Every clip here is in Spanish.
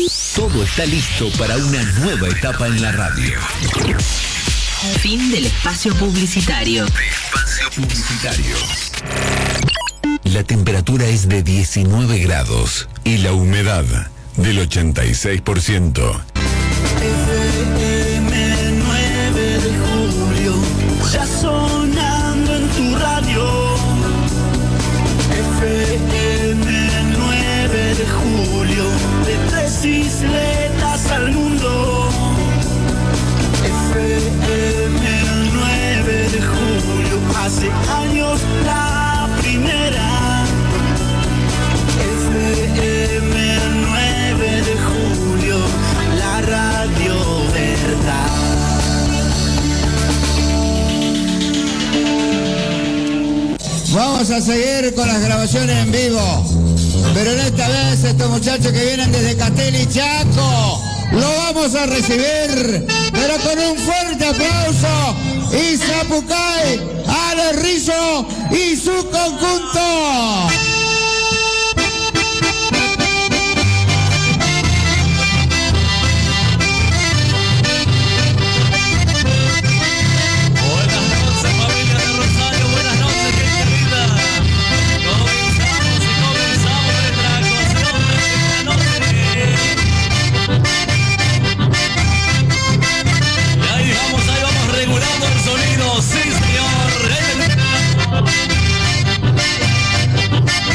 Todo está listo para una nueva etapa en la radio. Fin del espacio publicitario. La temperatura es de 19 grados y la humedad del 86%. FM 9 de julio, ya sonando en tu radio. FM 9 de julio, de tres isletas al mundo. FM 9 de julio, hace años la primera. FM 9 de julio, la radio verdad. Vamos a seguir con las grabaciones en vivo, pero en esta vez estos muchachos que vienen desde Catel y Chaco, lo vamos a recibir, pero con un fuerte aplauso, y Zapucay, Ale Rizzo y su conjunto. Sí, señor.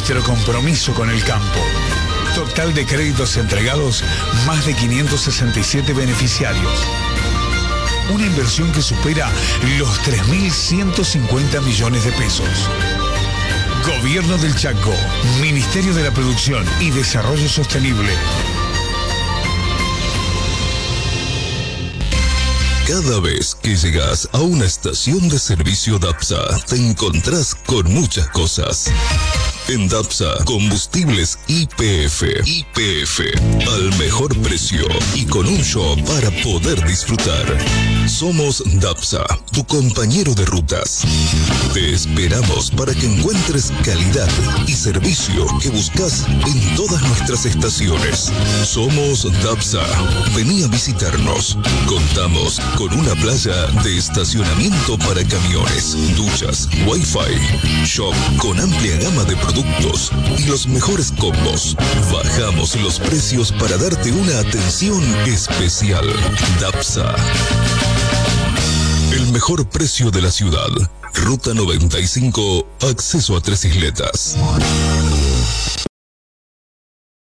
nuestro compromiso con el campo. Total de créditos entregados, más de 567 beneficiarios. Una inversión que supera los 3.150 millones de pesos. Gobierno del Chaco, Ministerio de la Producción y Desarrollo Sostenible. Cada vez que llegas a una estación de servicio DAPSA, te encontrás con muchas cosas. En DAPSA, combustibles YPF. Al mejor precio y con un show para poder disfrutar. Somos DAPSA, tu compañero de rutas. Te esperamos para que encuentres calidad y servicio que buscas en todas nuestras estaciones. Somos DAPSA. Vení a visitarnos. Contamos con una playa de estacionamiento para camiones, duchas, wifi, shop con amplia gama de productos y los mejores combos. Bajamos los precios para darte una atención especial. DAPSA. El mejor precio de la ciudad. Ruta 95, acceso a Tres Isletas.